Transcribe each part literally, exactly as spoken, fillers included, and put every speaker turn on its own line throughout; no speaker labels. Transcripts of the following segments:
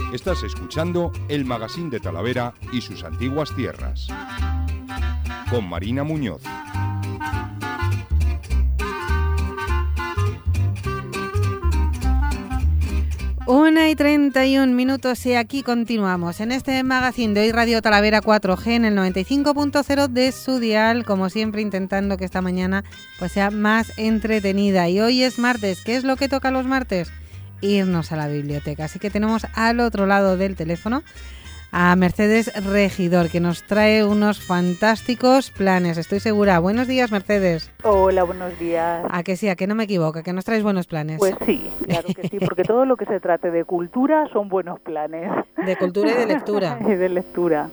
Estás escuchando el Magazín de Talavera y sus antiguas tierras, con Marina Muñoz.
Una y treinta y un minutos y aquí continuamos en este magazine de hoy Radio Talavera cuatro G en el noventa y cinco punto cero de su dial, como siempre intentando que esta mañana pues sea más entretenida. Y hoy es martes. ¿Qué es lo que toca los martes? Irnos a la biblioteca. Así que tenemos al otro lado del teléfono a Mercedes Regidor, que nos trae unos fantásticos planes, estoy segura. Buenos días, Mercedes.
Hola, buenos días.
A que sí, a que no me equivoco, que nos traes buenos planes.
Pues sí, claro que sí, porque todo lo que se trate de cultura son buenos planes.
De cultura y de lectura.
Y de lectura.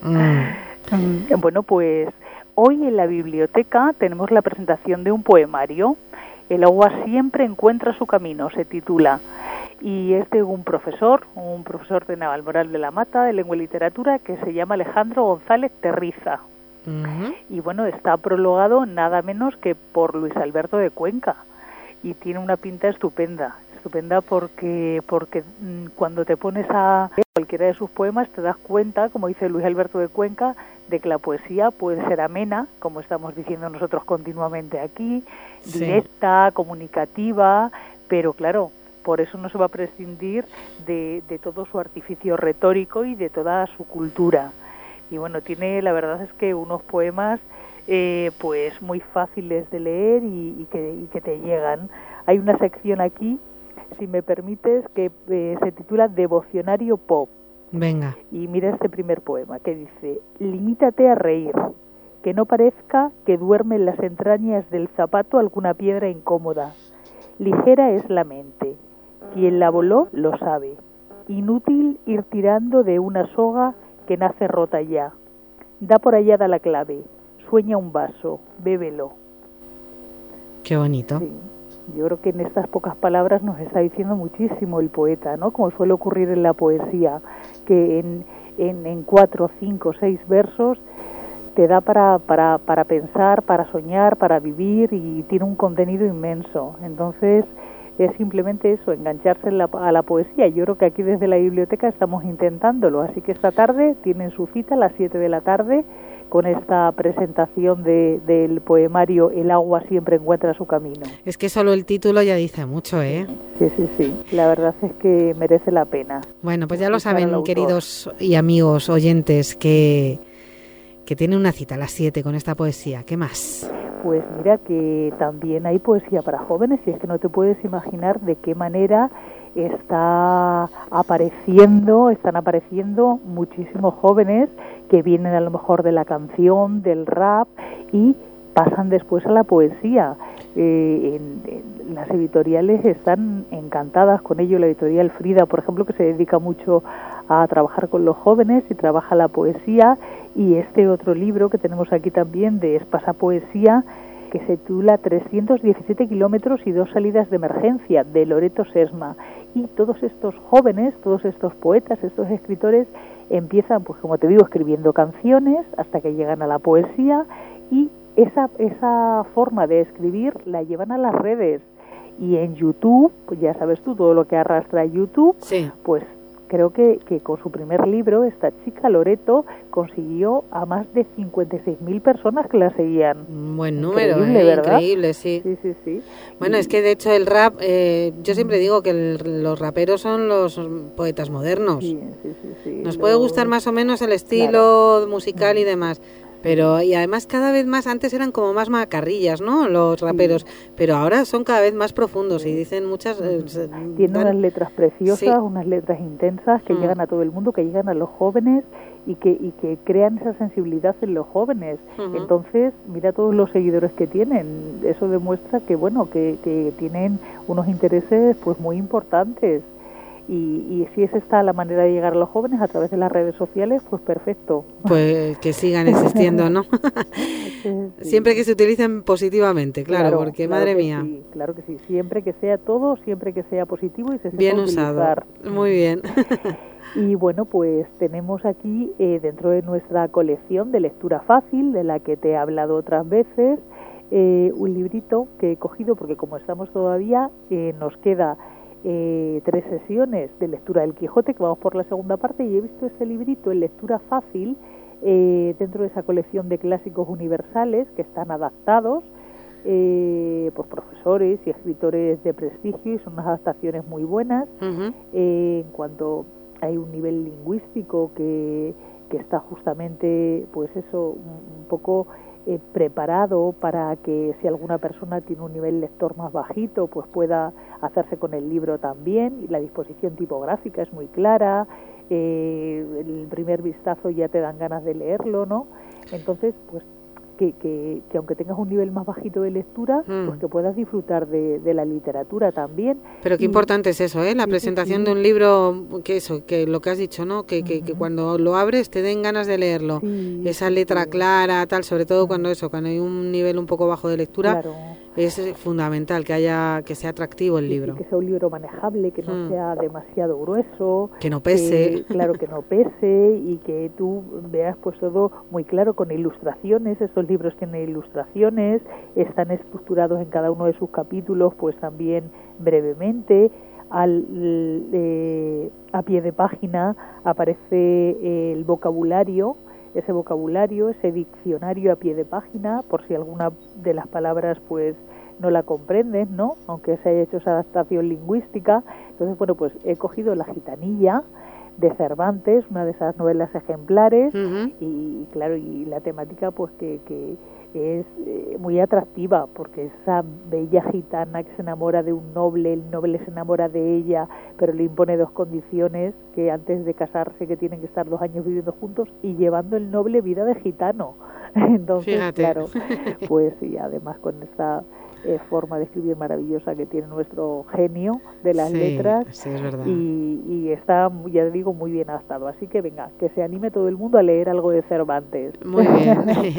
Mm. Bueno, pues hoy en la biblioteca tenemos la presentación de un poemario. El agua siempre encuentra su camino, se titula. Y es de un profesor, un profesor de Navalmoral de la Mata, de Lengua y Literatura, que se llama Alejandro González Terriza. Uh-huh. Y bueno, está prologado nada menos que por Luis Alberto de Cuenca. Y tiene una pinta estupenda, estupenda porque, porque cuando te pones a leer cualquiera de sus poemas te das cuenta, como dice Luis Alberto de Cuenca, de que la poesía puede ser amena, como estamos diciendo nosotros continuamente aquí, sí, directa, comunicativa, pero claro, por eso no se va a prescindir de, de todo su artificio retórico y de toda su cultura. Y bueno, tiene, la verdad es que unos poemas eh, pues muy fáciles de leer y, y, que, y que te llegan. Hay una sección aquí, si me permites, que eh, se titula Devocionario Pop.
Venga.
Y mira este primer poema que dice: limítate a reír, que no parezca que duerme en las entrañas del zapato alguna piedra incómoda. Ligera es la mente. Quien la voló lo sabe. Inútil ir tirando de una soga que nace rota ya. Da por allá da la clave. Sueña un vaso, bébelo.
Qué bonito.
Sí. Yo creo que en estas pocas palabras nos está diciendo muchísimo el poeta, ¿no? Como suele ocurrir en la poesía, que en, en, en cuatro, cinco, seis versos te da para, para, para pensar, para soñar, para vivir, y tiene un contenido inmenso. Entonces es simplemente eso, engancharse en la, a la poesía. Yo creo que aquí desde la biblioteca estamos intentándolo, así que esta tarde tienen su cita a las siete de la tarde con esta presentación de, del poemario El agua siempre encuentra su camino.
Es que solo el título ya dice mucho, ¿eh?
Sí, sí, sí. La verdad es que merece la pena.
Bueno, pues ya lo saben, queridos y amigos oyentes, que, que tiene una cita a las siete con esta poesía. ¿Qué más?
Pues mira que también hay poesía para jóvenes, y es que no te puedes imaginar de qué manera está apareciendo, están apareciendo muchísimos jóvenes que vienen a lo mejor de la canción, del rap, y pasan después a la poesía. Eh, en, en las editoriales están encantadas con ello. La editorial Frida, por ejemplo, que se dedica mucho a trabajar con los jóvenes y trabaja la poesía, y este otro libro que tenemos aquí también de Espasa Poesía, que se titula trescientos diecisiete kilómetros y dos salidas de emergencia, de Loreto Sesma. Y todos estos jóvenes, todos estos poetas, estos escritores empiezan, pues como te digo, escribiendo canciones hasta que llegan a la poesía, y esa esa forma de escribir la llevan a las redes. Y en YouTube, pues ya sabes tú todo lo que arrastra YouTube,
sí,
pues creo que, que con su primer libro, esta chica Loreto consiguió a más de cincuenta y seis mil personas que la seguían.
Buen número,
increíble,
¿eh?
¿verdad?
Increíble, sí.
Sí, sí, sí.
Bueno, y es que de hecho el rap, eh, yo siempre digo que el, los raperos son los poetas modernos.
Sí, sí, sí, sí.
Nos
Lo...
puede gustar más o menos el estilo claro. musical y demás, pero y además cada vez más, antes eran como más macarrillas, ¿no? Los raperos, sí, pero ahora son cada vez más profundos, sí, y dicen muchas... Eh,
Tienen
dan...
unas letras preciosas, sí, unas letras intensas que mm. llegan a todo el mundo, que llegan a los jóvenes y que y que crean esa sensibilidad en los jóvenes. Uh-huh. Entonces, mira todos los seguidores que tienen. Eso demuestra que, bueno, que, que tienen unos intereses pues muy importantes. Y, y si es esta la manera de llegar a los jóvenes a través de las redes sociales, pues perfecto.
Pues que sigan existiendo, ¿no? Sí. Siempre que se utilicen positivamente, claro, claro porque
claro
madre
que
mía.
Sí, claro que sí, siempre que sea todo, siempre que sea positivo y se sepa
bien
utilizar.
Usado, muy bien.
Y bueno, pues tenemos aquí eh, dentro de nuestra colección de lectura fácil, de la que te he hablado otras veces, eh, un librito que he cogido porque como estamos todavía, eh, nos queda eh, tres sesiones de lectura del Quijote, que vamos por la segunda parte, y he visto este librito en lectura fácil eh, dentro de esa colección de clásicos universales que están adaptados eh, por profesores y escritores de prestigio, y son unas adaptaciones muy buenas. Uh-huh. eh, en cuanto hay un nivel lingüístico que, que está justamente, pues eso, un, un poco eh, preparado para que si alguna persona tiene un nivel lector más bajito, pues pueda hacerse con el libro también, y la disposición tipográfica es muy clara, eh, el primer vistazo ya te dan ganas de leerlo, ¿no? Entonces, pues que, que, que aunque tengas un nivel más bajito de lectura, mm. pues que puedas disfrutar de, de la literatura también.
Pero qué y, importante es eso, ¿eh? La sí, presentación sí, sí. de un libro, que eso, que lo que has dicho, ¿no? Que, uh-huh. que, que cuando lo abres te den ganas de leerlo. Sí, Esa letra sí. clara, tal, sobre todo uh-huh. cuando eso, cuando hay un nivel un poco bajo de lectura. Claro. Es fundamental que haya, que sea atractivo el libro.
Sí, que sea un libro manejable, que no mm. sea demasiado grueso.
Que no pese.
Que, claro, que no pese, y que tú veas pues todo muy claro con ilustraciones. Estos libros tienen ilustraciones, están estructurados en cada uno de sus capítulos, pues también brevemente. Al, eh, a pie de página aparece el vocabulario, ese vocabulario, ese diccionario a pie de página, por si alguna de las palabras pues no la comprendes, ¿no? Aunque se haya hecho esa adaptación lingüística. Entonces, bueno, pues he cogido La Gitanilla de Cervantes, una de esas novelas ejemplares, uh-huh. y claro, y la temática pues que, que es eh, muy atractiva, porque esa bella gitana que se enamora de un noble, el noble se enamora de ella, pero le impone dos condiciones, que antes de casarse que tienen que estar dos años viviendo juntos, y llevando el noble vida de gitano. Entonces, Fíjate. claro, pues y además con esta eh, forma de escribir maravillosa que tiene nuestro genio de las
sí,
letras,
sí, es verdad.
Y, y está, ya digo, muy bien adaptado. Así que venga, que se anime todo el mundo a leer algo de Cervantes.
Muy bien.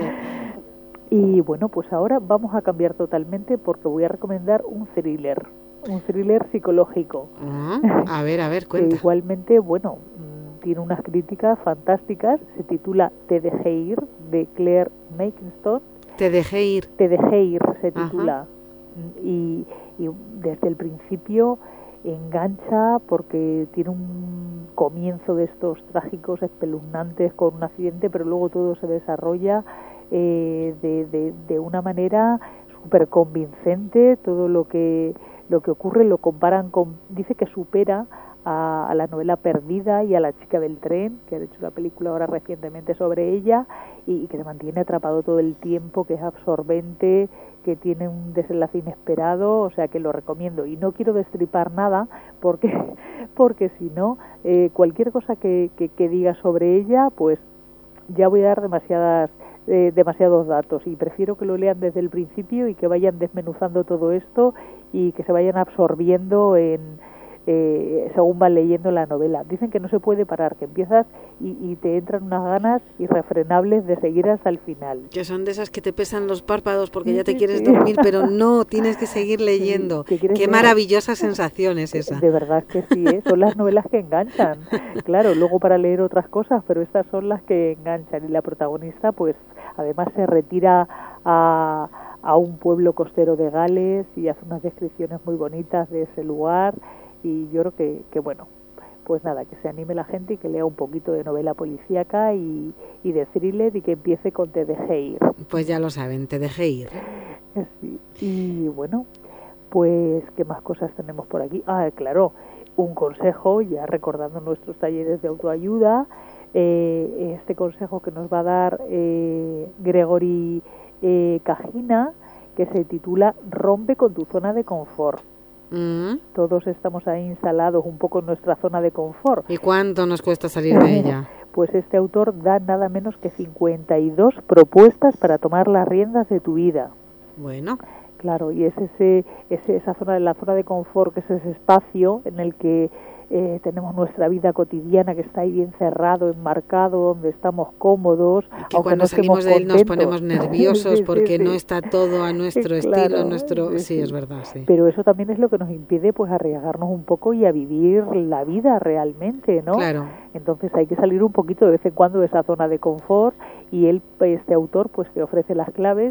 Y bueno, pues ahora vamos a cambiar totalmente, porque voy a recomendar un thriller, un thriller psicológico.
Uh-huh. A ver, a ver, cuenta.
Que igualmente, bueno, tiene unas críticas fantásticas. Se titula Te dejé ir, de Claire Mackinson.
Te dejé ir.
Te dejé ir, se titula. Uh-huh. Y, y desde el principio engancha, porque tiene un comienzo de estos trágicos, espeluznantes, con un accidente, pero luego todo se desarrolla Eh, de, de, de una manera súper convincente. Todo lo que lo que ocurre lo comparan con, dice que supera a, a la novela Perdida y a La chica del tren, que ha hecho una película ahora recientemente sobre ella, y, y que te mantiene atrapado todo el tiempo, que es absorbente, que tiene un desenlace inesperado. O sea que lo recomiendo, y no quiero destripar nada, porque porque si no, eh, cualquier cosa que, que, que diga sobre ella, pues ya voy a dar demasiadas Eh, demasiados datos, y prefiero que lo lean desde el principio y que vayan desmenuzando todo esto y que se vayan absorbiendo en eh, según van leyendo la novela. Dicen que no se puede parar, que empiezas y, y te entran unas ganas irrefrenables de seguir hasta el final.
Que son de esas que te pesan los párpados porque sí, ya te sí, quieres sí. dormir, pero no, tienes que seguir leyendo. Sí, Qué leer. Maravillosa sensación es esa.
De verdad que sí, ¿eh? Son las novelas que enganchan. Claro, luego para leer otras cosas, pero estas son las que enganchan. Y la protagonista, pues, además se retira a, a un pueblo costero de Gales y hace unas descripciones muy bonitas de ese lugar. Y yo creo que, que, bueno, pues nada, que se anime la gente y que lea un poquito de novela policíaca y, y de thriller, y que empiece con Te dejé ir.
Pues ya lo saben, Te dejé ir.
Sí. Y bueno, pues, ¿qué más cosas tenemos por aquí? Ah, claro, un consejo, ya recordando nuestros talleres de autoayuda, eh, este consejo que nos va a dar eh, Gregory eh, Cajina, que se titula Rompe con tu zona de confort. Mm. Todos estamos ahí instalados un poco en nuestra zona de confort.
¿Y cuánto nos cuesta salir de ella?
Pues este autor da nada menos que cincuenta y dos propuestas para tomar las riendas de tu vida.
Bueno.
Claro, y es ese, ese esa zona, la zona de confort, que es ese espacio en el que eh, tenemos nuestra vida cotidiana, que está ahí bien cerrado, enmarcado, donde estamos cómodos.
Y que cuando no salimos de él nos ponemos nerviosos sí, porque sí, sí. no está todo a nuestro sí, estilo, claro, nuestro sí, sí, es verdad, sí.
Pero eso también es lo que nos impide, pues, arriesgarnos un poco y a vivir la vida realmente, ¿no?
Claro.
Entonces hay que salir un poquito de vez en cuando de esa zona de confort, y él, este autor, pues, te ofrece las claves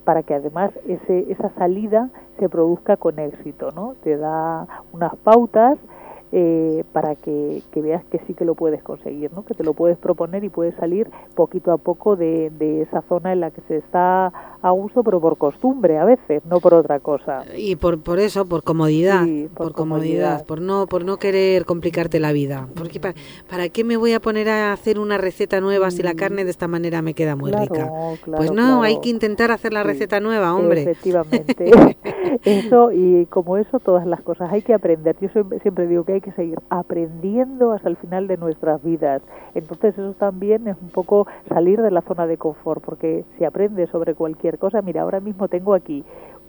para que además ese, esa salida se produzca con éxito, ¿no? Te da unas pautas eh, para que, que veas que sí que lo puedes conseguir, ¿no? Que te lo puedes proponer y puedes salir poquito a poco de, de esa zona en la que se está a gusto, pero por costumbre a veces, no por otra cosa.
Y por por eso, por comodidad,
sí, por,
por comodidad, comodidad, por no por no querer complicarte la vida. Porque para, ¿para qué me voy a poner a hacer una receta nueva si la carne de esta manera me queda muy
claro,
rica?
Claro,
pues no,
claro.
hay que intentar hacer la
sí,
receta nueva, hombre.
Efectivamente. Eso, y como eso, todas las cosas hay que aprender. Yo siempre, siempre digo que hay que seguir aprendiendo hasta el final de nuestras vidas. Entonces eso también es un poco salir de la zona de confort, porque si aprendes sobre cualquier cosa, mira, ahora mismo tengo aquí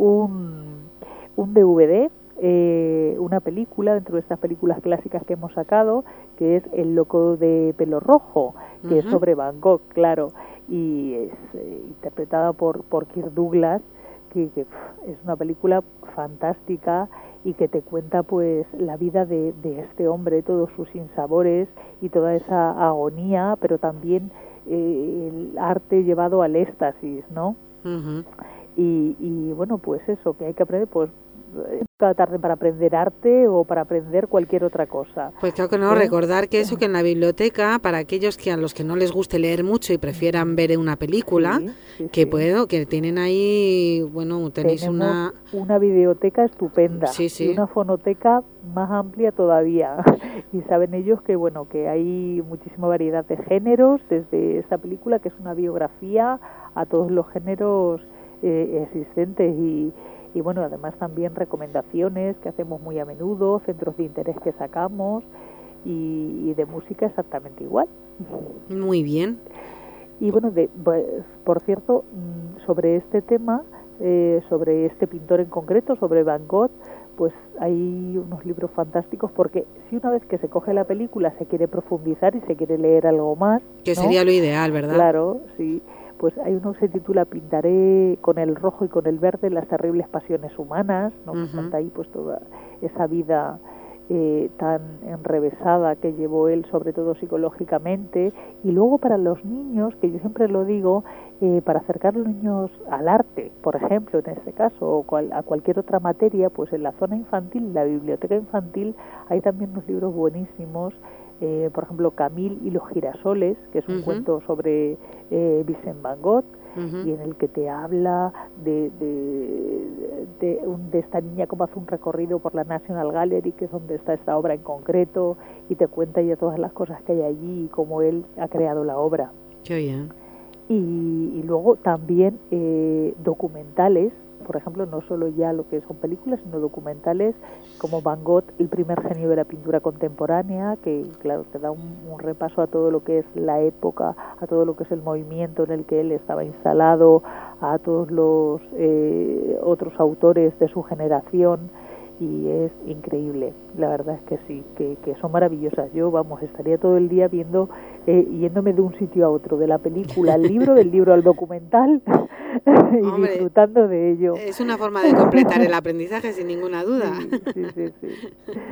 un, un D V D, eh, una película, dentro de estas películas clásicas que hemos sacado, que es El loco de pelo rojo, que uh-huh. es sobre Van Gogh, claro, y es eh, interpretada por, por Kirk Douglas, que, que pff, es una película fantástica y que te cuenta pues la vida de, de este hombre, todos sus sinsabores y toda esa agonía, pero también eh, el arte llevado al éxtasis, ¿no?
Uh-huh.
Y, y bueno, pues eso, que hay que aprender, pues cada tarde para aprender arte o para aprender cualquier otra cosa.
Pues claro que no, ¿Eh? recordar que eso, que en la biblioteca, para aquellos que a los que no les guste leer mucho y prefieran ver una película, sí, sí, que sí. puedo, que tienen ahí, bueno, tenéis
Tenemos
una...
una videoteca estupenda
sí, sí.
y una fonoteca más amplia todavía. Y saben ellos que, bueno, que hay muchísima variedad de géneros, desde esta película, que es una biografía, a todos los géneros eh, existentes y Y bueno, además también recomendaciones que hacemos muy a menudo, centros de interés que sacamos y, y de música exactamente igual.
Muy bien.
Y bueno, de, pues, por cierto, sobre este tema, eh, sobre este pintor en concreto, sobre Van Gogh, pues hay unos libros fantásticos, porque si una vez que se coge la película se quiere profundizar y se quiere leer algo más,
que
¿no?
sería lo ideal, ¿verdad?
Claro, sí. Pues hay uno que se titula Pintaré con el rojo y con el verde las terribles pasiones humanas, ¿no? Uh-huh. Que cuenta ahí pues toda esa vida eh, tan enrevesada que llevó él, sobre todo psicológicamente. Y luego para los niños, que yo siempre lo digo, eh, para acercar a los niños al arte, por ejemplo, en este caso, o cual, a cualquier otra materia, pues en la zona infantil, en la biblioteca infantil, hay también unos libros buenísimos. Eh, por ejemplo, Camille y los girasoles, que es un uh-huh. cuento sobre eh, Vincent Van Gogh, uh-huh. y en el que te habla de, de, de, un, de esta niña como hace un recorrido por la National Gallery, que es donde está esta obra en concreto, y te cuenta ya todas las cosas que hay allí y cómo él ha creado la obra.
Qué bien.
Y, y luego también eh, documentales, por ejemplo, no solo ya lo que son películas, sino documentales como Van Gogh, el primer genio de la pintura contemporánea, que claro, te da un, un repaso a todo lo que es la época, a todo lo que es el movimiento en el que él estaba instalado, a todos los eh, otros autores de su generación, y es increíble, la verdad es que sí, que, que son maravillosas. Yo, vamos, estaría todo el día viendo, eh, yéndome de un sitio a otro, de la película al libro, del libro al documental, y Hombre, disfrutando de ello.
Es una forma de completar el aprendizaje, sin ninguna duda.
Sí, sí, sí, sí.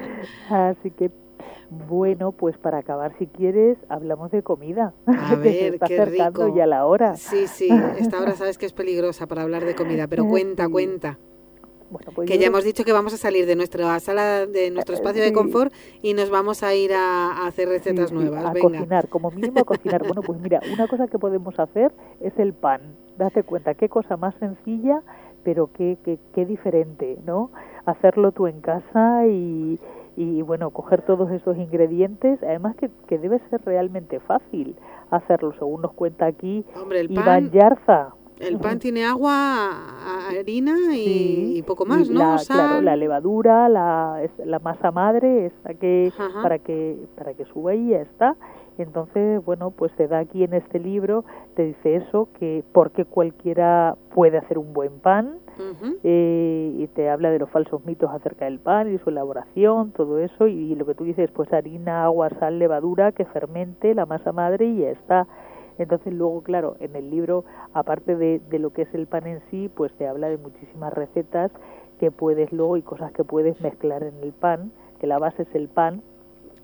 Así que, bueno, pues para acabar, si quieres, hablamos de comida.
A ver,
se está
qué
acercando
rico.
Ya la hora.
Sí, sí, esta hora sabes que es peligrosa para hablar de comida, pero cuenta, sí. cuenta.
Bueno, pues
que ya hemos dicho que vamos a salir de nuestra sala, de nuestro espacio sí. de confort, y nos vamos a ir a, a hacer recetas
sí,
nuevas.
Sí, a
Venga.
cocinar, como mínimo a cocinar. Bueno, pues mira, una cosa que podemos hacer es el pan. Date cuenta, qué cosa más sencilla, pero qué, qué, qué diferente, ¿no? Hacerlo tú en casa y, y bueno, coger todos esos ingredientes, además que, que debe ser realmente fácil hacerlo, según nos cuenta aquí
Hombre, el
Iván
pan...
Yarza.
El pan tiene agua, harina y,
sí,
y poco más, ¿no?
La,
Sal.
Claro, la levadura, la, la masa madre, esa que para que para que suba y ya está. Entonces, bueno, pues te da aquí en este libro, te dice eso, que porque cualquiera puede hacer un buen pan, uh-huh. eh, y te habla de los falsos mitos acerca del pan y su elaboración, todo eso, y, y lo que tú dices, pues harina, agua, sal, levadura, que fermente la masa madre y ya está. Entonces luego, claro, en el libro, aparte de, de lo que es el pan en sí, pues te habla de muchísimas recetas que puedes luego y cosas que puedes mezclar en el pan, que la base es el pan,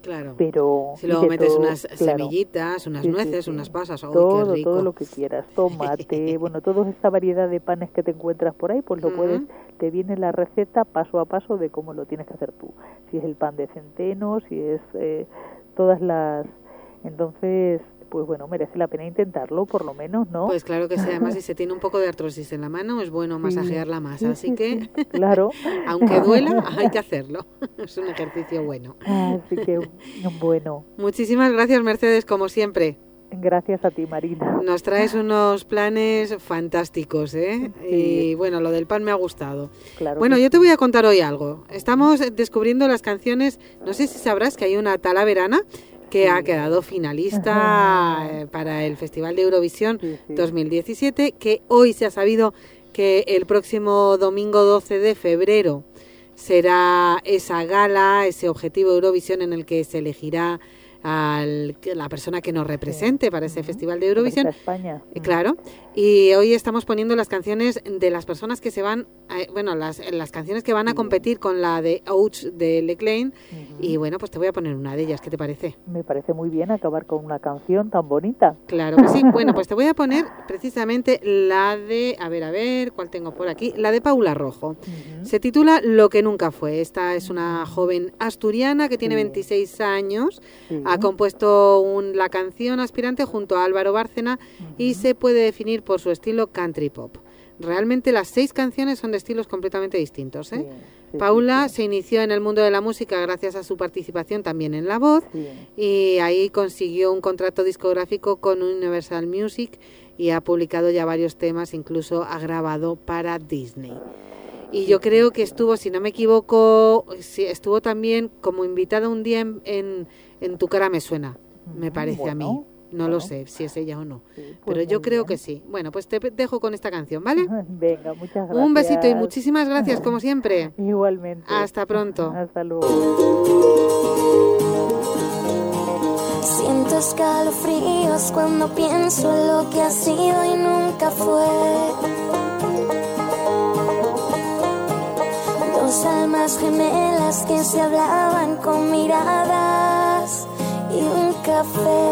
Claro.
Pero
si luego metes
todo,
unas
claro.
semillitas, unas
sí,
nueces,
sí, sí.
unas pasas, ¡oh,
todo,
qué rico!
todo lo que quieras, tomate, bueno, toda esta variedad de panes que te encuentras por ahí, pues lo uh-huh. puedes, te viene la receta paso a paso de cómo lo tienes que hacer tú. Si es el pan de centeno, si es eh, todas las... Entonces, pues bueno, merece la pena intentarlo, por lo menos, ¿no?
Pues claro que sí, además si se tiene un poco de artrosis en la mano, es bueno masajear sí, la masa, sí, así sí, que,
sí, claro.
aunque duela, hay que hacerlo, es un ejercicio bueno.
Así que, bueno.
Muchísimas gracias, Mercedes, como siempre.
Gracias a ti, Marina.
Nos traes unos planes fantásticos, ¿eh? Sí. Y bueno, lo del pan me ha gustado.
Claro
bueno, yo
sí.
te voy a contar hoy algo. Estamos descubriendo las canciones, no sé si sabrás que hay una talaverana que sí. ha quedado finalista eh, para el Festival de Eurovisión sí, sí. dos mil diecisiete, que hoy se ha sabido que el próximo domingo doce de febrero será esa gala, ese objetivo Eurovisión en el que se elegirá a la persona que nos represente sí. para ese uh-huh. Festival de Eurovisión.
España.
Uh-huh. Claro. Y hoy estamos poniendo las canciones de las personas que se van, a, bueno, las, las canciones que van a competir con la de Ouch de Leclain. Uh-huh. Y bueno, pues te voy a poner una de ellas. ¿Qué te parece?
Me parece muy bien acabar con una canción tan bonita.
Claro que sí. Bueno, pues te voy a poner precisamente la de, a ver, a ver, ¿cuál tengo por aquí? La de Paula Rojo. Uh-huh. Se titula Lo que nunca fue. Esta es una joven asturiana que tiene sí. veintiséis años. Sí. Ha compuesto un, la canción Aspirante junto a Álvaro Bárcena uh-huh. y se puede definir por su estilo country pop. Realmente las seis canciones son de estilos completamente distintos, ¿eh? Sí, sí, Paula sí, sí. se inició en el mundo de la música gracias a su participación también en La Voz sí. y ahí consiguió un contrato discográfico con Universal Music y ha publicado ya varios temas, incluso ha grabado para Disney. Y yo creo que estuvo, si no me equivoco, estuvo también como invitada un día en, en, en Tu cara me suena, me parece bueno, a mí. No bueno. lo sé si es ella o no, sí, pues pero yo creo bien. que sí. Bueno, pues te dejo con esta canción, ¿vale?
Venga, muchas gracias.
Un besito y muchísimas gracias, como siempre.
Igualmente.
Hasta pronto.
Hasta luego.
Siento escalofríos cuando pienso en lo que ha sido y nunca fue. Dos almas gemelas que se hablaban con miradas y un café.